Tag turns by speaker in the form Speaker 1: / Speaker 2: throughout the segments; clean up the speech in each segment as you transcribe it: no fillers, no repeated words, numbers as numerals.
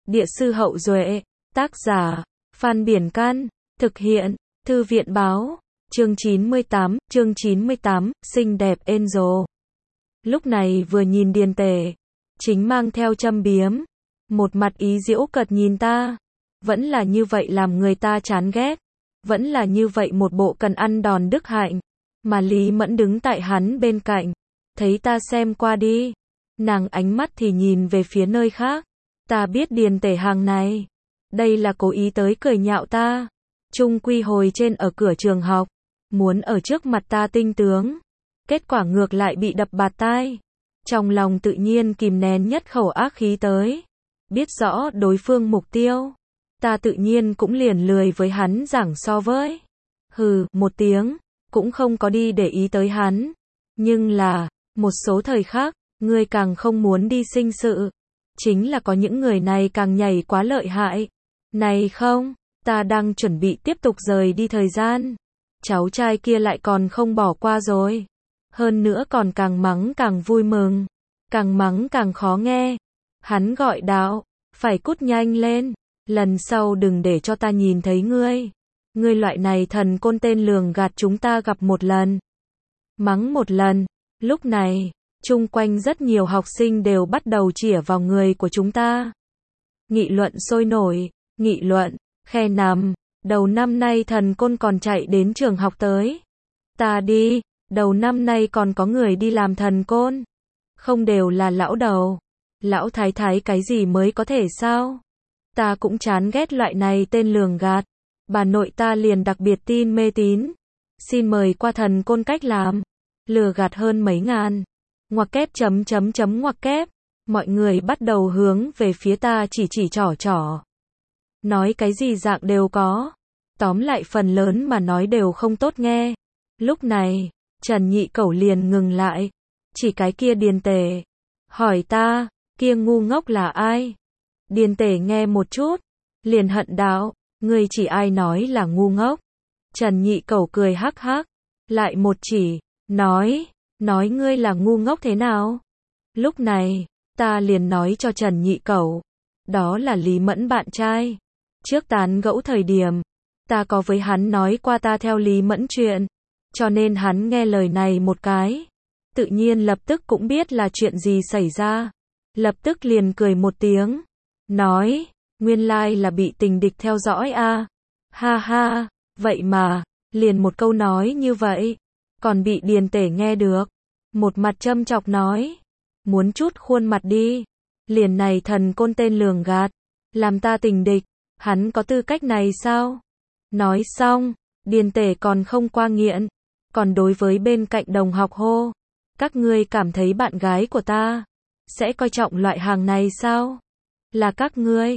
Speaker 1: Địa sư Hậu Duệ, tác giả, Phan Biển Can, thực hiện, Thư viện Báo, chương 98, xinh đẹp Angel. Lúc này vừa nhìn Điền Tể, chính mang theo châm biếm, một mặt ý giễu cợt nhìn ta, vẫn là như vậy làm người ta chán ghét, vẫn là như vậy một bộ cần ăn đòn đức hạnh, mà Lý Mẫn đứng tại hắn bên cạnh, thấy ta xem qua đi, nàng ánh mắt thì nhìn về phía nơi khác, ta biết Điền Tể hàng này, đây là cố ý tới cười nhạo ta, chung quy hồi trên ở cửa trường học, muốn ở trước mặt ta tinh tướng, kết quả ngược lại bị đập bạt tai, trong lòng tự nhiên kìm nén nhất khẩu ác khí tới, biết rõ đối phương mục tiêu, ta tự nhiên cũng liền lười với hắn giảng so với, hừ, một tiếng, cũng không có đi để ý tới hắn, nhưng là, một số thời khắc, ngươi càng không muốn đi sinh sự, chính là có những người này càng nhảy quá lợi hại, này không, ta đang chuẩn bị tiếp tục rời đi thời gian, cháu trai kia lại còn không bỏ qua rồi, hơn nữa còn càng mắng càng vui mừng, càng mắng càng khó nghe, hắn gọi đạo, phải cút nhanh lên, lần sau đừng để cho ta nhìn thấy ngươi loại này thần côn tên lường gạt chúng ta gặp một lần, mắng một lần, lúc này, chung quanh rất nhiều học sinh đều bắt đầu chĩa vào người của chúng ta, nghị luận sôi nổi, nghị luận, khe nằm, đầu năm nay thần côn còn chạy đến trường học tới, ta đi, đầu năm nay còn có người đi làm thần côn, không đều là lão đầu, lão thái thái cái gì mới có thể sao, ta cũng chán ghét loại này tên lường gạt, bà nội ta liền đặc biệt tin mê tín, xin mời qua thần côn cách làm, lừa gạt hơn mấy ngàn, ngoặc kép ngoặc kép, mọi người bắt đầu hướng về phía ta chỉ trỏ, nói cái gì dạng đều có, tóm lại phần lớn mà nói đều không tốt nghe, lúc này, Trần Nhị Cẩu liền ngừng lại, chỉ cái kia Điền Tể, hỏi ta, kia ngu ngốc là ai? Điền Tể nghe một chút, liền hận đạo, ngươi chỉ ai nói là ngu ngốc? Trần Nhị Cẩu cười hắc hắc, lại một chỉ, nói ngươi là ngu ngốc thế nào? Lúc này, ta liền nói cho Trần Nhị Cẩu, đó là Lý Mẫn bạn trai. Trước tán gẫu thời điểm, ta có với hắn nói qua ta theo Lý Mẫn chuyện, cho nên hắn nghe lời này một cái, tự nhiên lập tức cũng biết là chuyện gì xảy ra, lập tức liền cười một tiếng, nói, nguyên lai là bị tình địch theo dõi a, ha ha, vậy mà, liền một câu nói như vậy, còn bị Điền Tể nghe được, một mặt châm chọc nói, muốn chút khuôn mặt đi, liền này thần côn tên lường gạt, làm ta tình địch, hắn có tư cách này sao? Nói xong, Điền Tể còn không qua nghiện, còn đối với bên cạnh đồng học hô, các ngươi cảm thấy bạn gái của ta sẽ coi trọng loại hàng này sao? Là các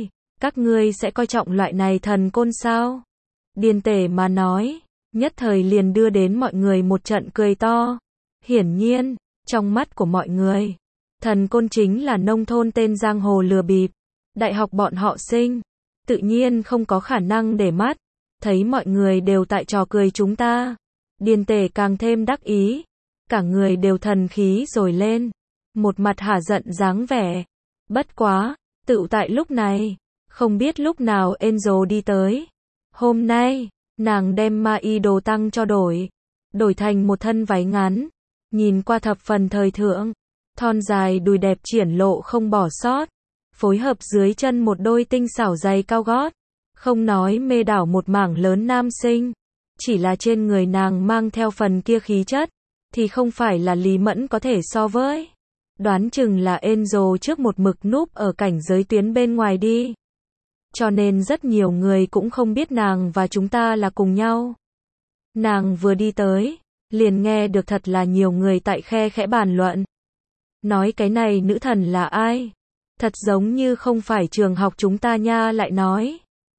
Speaker 1: ngươi sẽ coi trọng loại này thần côn sao? Điền Tể mà nói, nhất thời liền đưa đến mọi người một trận cười to. Hiển nhiên, trong mắt của mọi người, thần côn chính là nông thôn tên giang hồ lừa bịp, đại học bọn họ sinh, tự nhiên không có khả năng để mắt, thấy mọi người đều tại trò cười chúng ta. Điền Tể càng thêm đắc ý, cả người đều thần khí rồi lên, một mặt hả giận dáng vẻ. Bất quá, tựu tại lúc này, không biết lúc nào Angel đi tới. Hôm nay, nàng đem ma y đồ tăng cho đổi thành một thân váy ngắn, nhìn qua thập phần thời thượng, thon dài đùi đẹp triển lộ không bỏ sót, phối hợp dưới chân một đôi tinh xảo giày cao gót, không nói mê đảo một mảng lớn nam sinh, chỉ là trên người nàng mang theo phần kia khí chất, thì không phải là Lý Mẫn có thể so với. Đoán chừng là Angel trước một mực núp ở cảnh giới tuyến bên ngoài đi. Cho nên rất nhiều người cũng không biết nàng và chúng ta là cùng nhau. Nàng vừa đi tới, liền nghe được thật là nhiều người tại khe khẽ bàn luận. Nói cái này nữ thần là ai? Thật giống như không phải trường học chúng ta nha lại nói.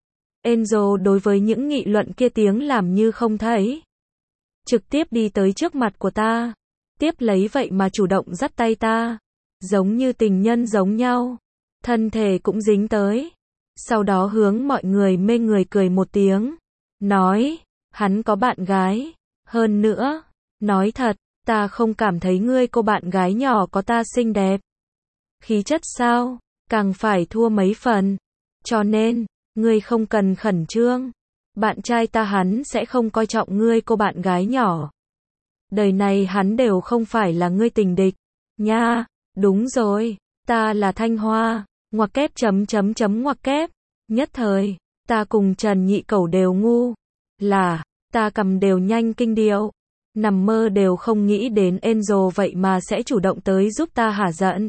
Speaker 1: Angel đối với những nghị luận kia tiếng làm như không thấy. Trực tiếp đi tới trước mặt của ta. Tiếp lấy vậy mà chủ động dắt tay ta. Giống như tình nhân giống nhau. Thân thể cũng dính tới. Sau đó hướng mọi người mê người cười một tiếng. Nói, hắn có bạn gái. Hơn nữa, nói thật, ta không cảm thấy ngươi cô bạn gái nhỏ có ta xinh đẹp. Khí chất sao, càng phải thua mấy phần. Cho nên, ngươi không cần khẩn trương. Bạn trai ta hắn sẽ không coi trọng ngươi cô bạn gái nhỏ. Đời này hắn đều không phải là ngươi tình địch. Nha, đúng rồi, ta là Thanh Hoa, ngoặc kép ngoặc kép. Nhất thời, ta cùng Trần Nhị Cẩu đều ngu. Ta cầm đều nhanh kinh điệu. Nằm mơ đều không nghĩ đến Angel vậy mà sẽ chủ động tới giúp ta hả giận.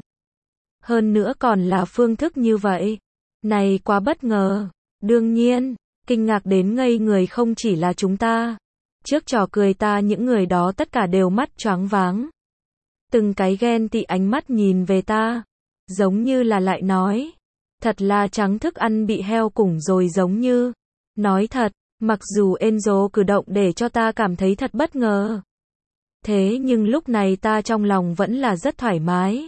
Speaker 1: Hơn nữa còn là phương thức như vậy. Này quá bất ngờ. Đương nhiên, kinh ngạc đến ngây người không chỉ là chúng ta. Trước trò cười ta những người đó tất cả đều mắt choáng váng. Từng cái ghen tị ánh mắt nhìn về ta. Giống như là lại nói. Thật là trắng thức ăn bị heo củng rồi giống như. Nói thật, mặc dù Angel cử động để cho ta cảm thấy thật bất ngờ. Thế nhưng lúc này ta trong lòng vẫn là rất thoải mái.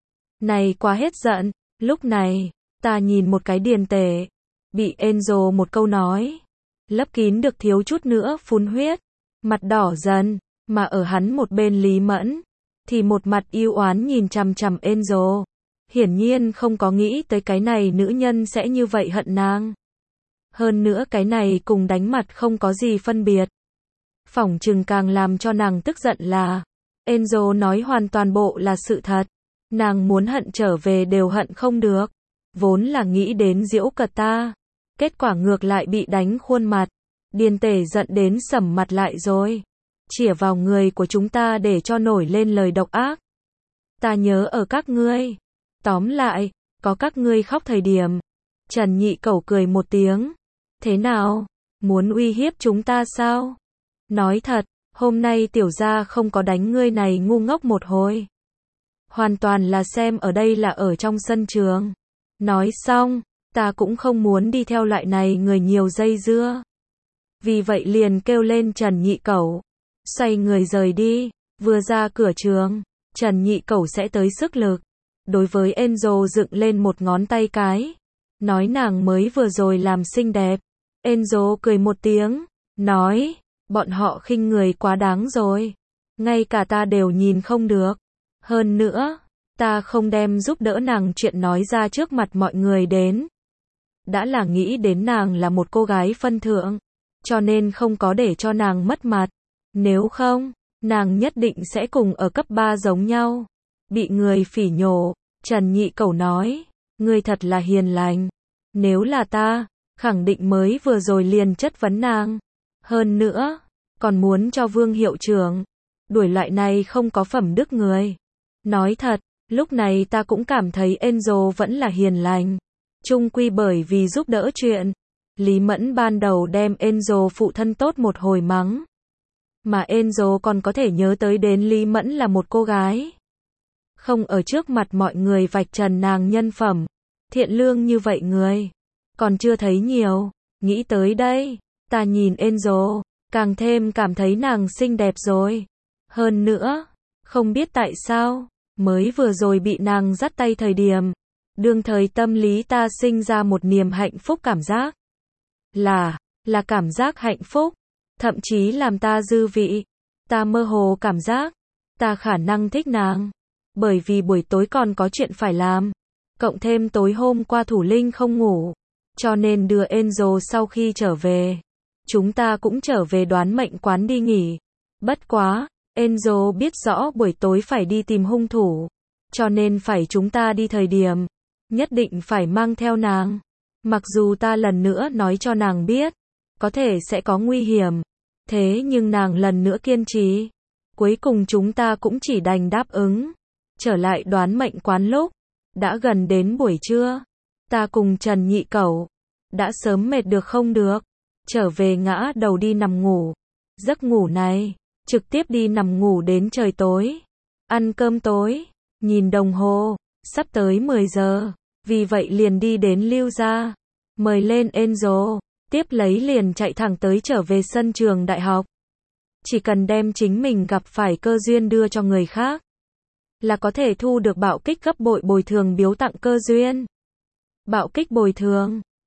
Speaker 1: Này quá hết giận, lúc này, ta nhìn một cái điền tể. Bị Angel một câu nói. Lấp kín được thiếu chút nữa phun huyết. Mặt đỏ dần, mà ở hắn một bên Lý Mẫn. Thì một mặt yêu oán nhìn chằm chằm Angel. Hiển nhiên không có nghĩ tới cái này nữ nhân sẽ như vậy hận nàng. Hơn nữa cái này cùng đánh mặt không có gì phân biệt. Phỏng chừng càng làm cho nàng tức giận là Angel nói hoàn toàn bộ là sự thật. Nàng muốn hận trở về đều hận không được. Vốn là nghĩ đến giễu cợt ta. Kết quả ngược lại bị đánh khuôn mặt. Điền tể giận đến sầm mặt lại rồi. Chĩa vào người của chúng ta để cho nổi lên lời độc ác. Ta nhớ ở các ngươi. Tóm lại, có các ngươi khóc thời điểm. Trần Nhị Cẩu cười một tiếng. Thế nào? Muốn uy hiếp chúng ta sao? Nói thật, hôm nay tiểu gia không có đánh ngươi này ngu ngốc một hồi. Hoàn toàn là xem ở đây là ở trong sân trường. Nói xong, ta cũng không muốn đi theo loại này người nhiều dây dưa. Vì vậy liền kêu lên Trần Nhị Cẩu. Xoay người rời đi, vừa ra cửa trường, Trần Nhị Cẩu sẽ tới sức lực. Đối với Angel dựng lên một ngón tay cái. Nói nàng mới vừa rồi làm xinh đẹp. Angel cười một tiếng, nói, bọn họ khinh người quá đáng rồi. Ngay cả ta đều nhìn không được. Hơn nữa, ta không đem giúp đỡ nàng chuyện nói ra trước mặt mọi người đến. Đã là nghĩ đến nàng là một cô gái phân thượng, cho nên không có để cho nàng mất mặt. Nếu không, nàng nhất định sẽ cùng ở cấp 3 giống nhau. Bị người phỉ nhổ, Trần Nhị Cẩu nói, ngươi thật là hiền lành. Nếu là ta, khẳng định mới vừa rồi liền chất vấn nàng. Hơn nữa, còn muốn cho Vương hiệu trưởng đuổi loại này không có phẩm đức người. Nói thật, lúc này ta cũng cảm thấy Angel vẫn là hiền lành. Chung quy bởi vì giúp đỡ chuyện. Lý Mẫn ban đầu đem Angel phụ thân tốt một hồi mắng. Mà Angel còn có thể nhớ tới đến Lý Mẫn là một cô gái. Không ở trước mặt mọi người vạch trần nàng nhân phẩm. Thiện lương như vậy người. Còn chưa thấy nhiều. Nghĩ tới đây, ta nhìn Angel, càng thêm cảm thấy nàng xinh đẹp rồi. Hơn nữa, không biết tại sao, mới vừa rồi bị nàng dắt tay thời điểm. Đương thời tâm lý ta sinh ra một niềm hạnh phúc cảm giác. Là cảm giác hạnh phúc. Thậm chí làm ta dư vị. Ta mơ hồ cảm giác. Ta khả năng thích nàng. Bởi vì buổi tối còn có chuyện phải làm. Cộng thêm tối hôm qua Thủ Linh không ngủ. Cho nên đưa Angel sau khi trở về. Chúng ta cũng trở về đoán mệnh quán đi nghỉ. Bất quá, Angel biết rõ buổi tối phải đi tìm hung thủ. Cho nên phải chúng ta đi thời điểm. Nhất định phải mang theo nàng. Mặc dù ta lần nữa nói cho nàng biết. Có thể sẽ có nguy hiểm. Thế nhưng nàng lần nữa kiên trì. Cuối cùng chúng ta cũng chỉ đành đáp ứng. Trở lại đoán mệnh quán lúc. Đã gần đến buổi trưa. Ta cùng Trần Nhị Cẩu. Đã sớm mệt được không được. Trở về ngã đầu đi nằm ngủ. Giấc ngủ này. Trực tiếp đi nằm ngủ đến trời tối. Ăn cơm tối. Nhìn đồng hồ. Sắp tới 10 giờ. Vì vậy liền đi đến Lưu gia. Mời lên Angel. Tiếp lấy liền chạy thẳng tới trở về sân trường đại học. Chỉ cần đem chính mình gặp phải cơ duyên đưa cho người khác. Là có thể thu được bạo kích gấp bội bồi thường biếu tặng cơ duyên. Bạo kích bồi thường.